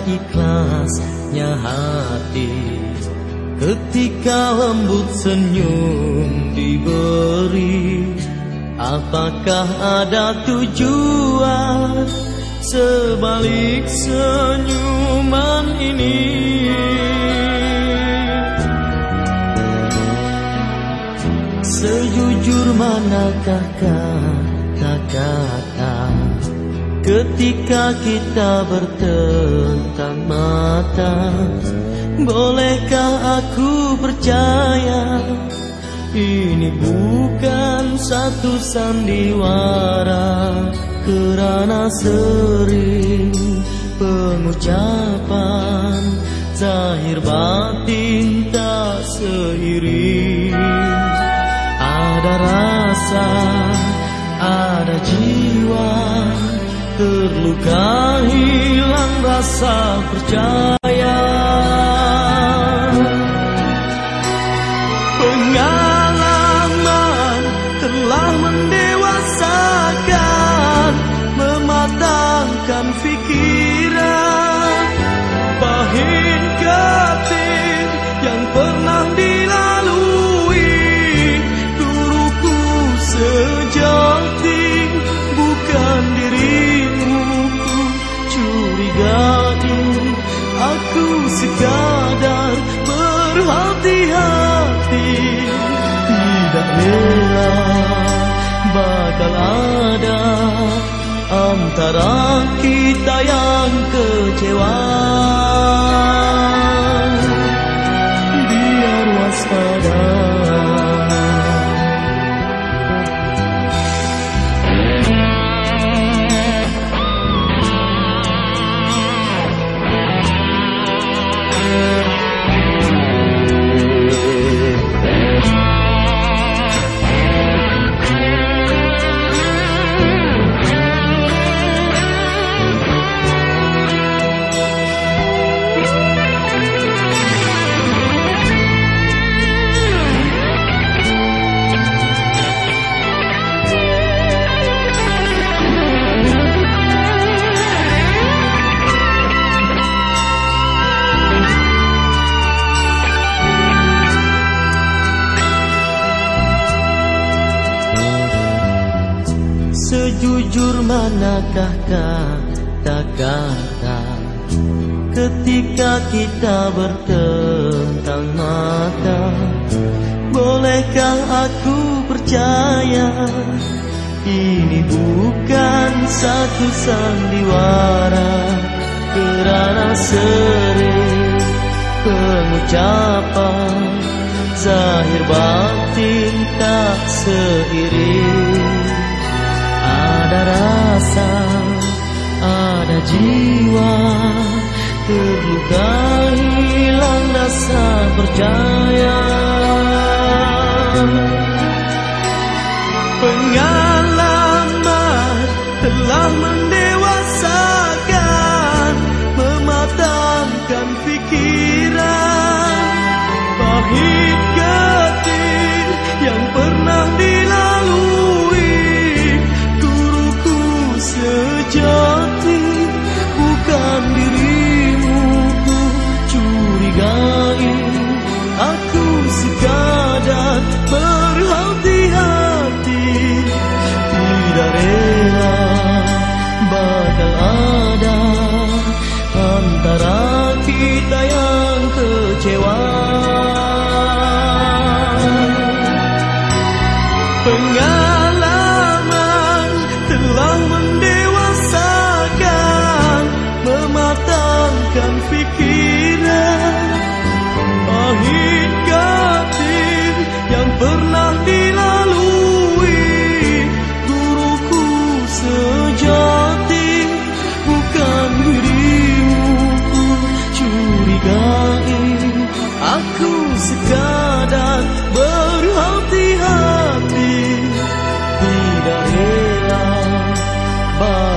ikhlasnya hati ketika lembut senyum diberi. Apakah ada tujuan sebalik senyuman ini? Sejujur manakah kata-kata ketika kita bertentang mata? Bolehkah aku percaya ini bukan satu sandiwara, kerana sering pengucapan zahir batin tak seiring. Ada rasa, ada jiwa terluka, hilang rasa percaya. Pengalaman telah mendewasakan, mematangkan fikiran. Pahit getir yang pernah dilalui, guruku sejati bukan dirimu ku curigai. Aku sekadar berhati-hati, tidak rela bakal ada antara kita yang kecewa. Biar waspada. Sejujur manakah kata-kata ketika kita bertentang mata? Bolehkah aku percaya ini bukan satu sandiwara, kerana sering pengucapan zahir batin tak seiring. Ada rasa, ada jiwa terluka, hilang rasa percaya. Pengalaman telah mendewasakan, mematangkan fikiran. Pahit getir yang pernah dilalui, sejati bukan dirimu ku curigai. Aku sekadar berhati-hati, tidak rela bakal ada antara kita yang kecewa. Pengalaman telah mendewasakan, mematangkan fikiran. Pahit getir yang pernah dilalui, guruku sejati bukan dirimu ku curigai. Aku sekadar berhati-hati, tidak rela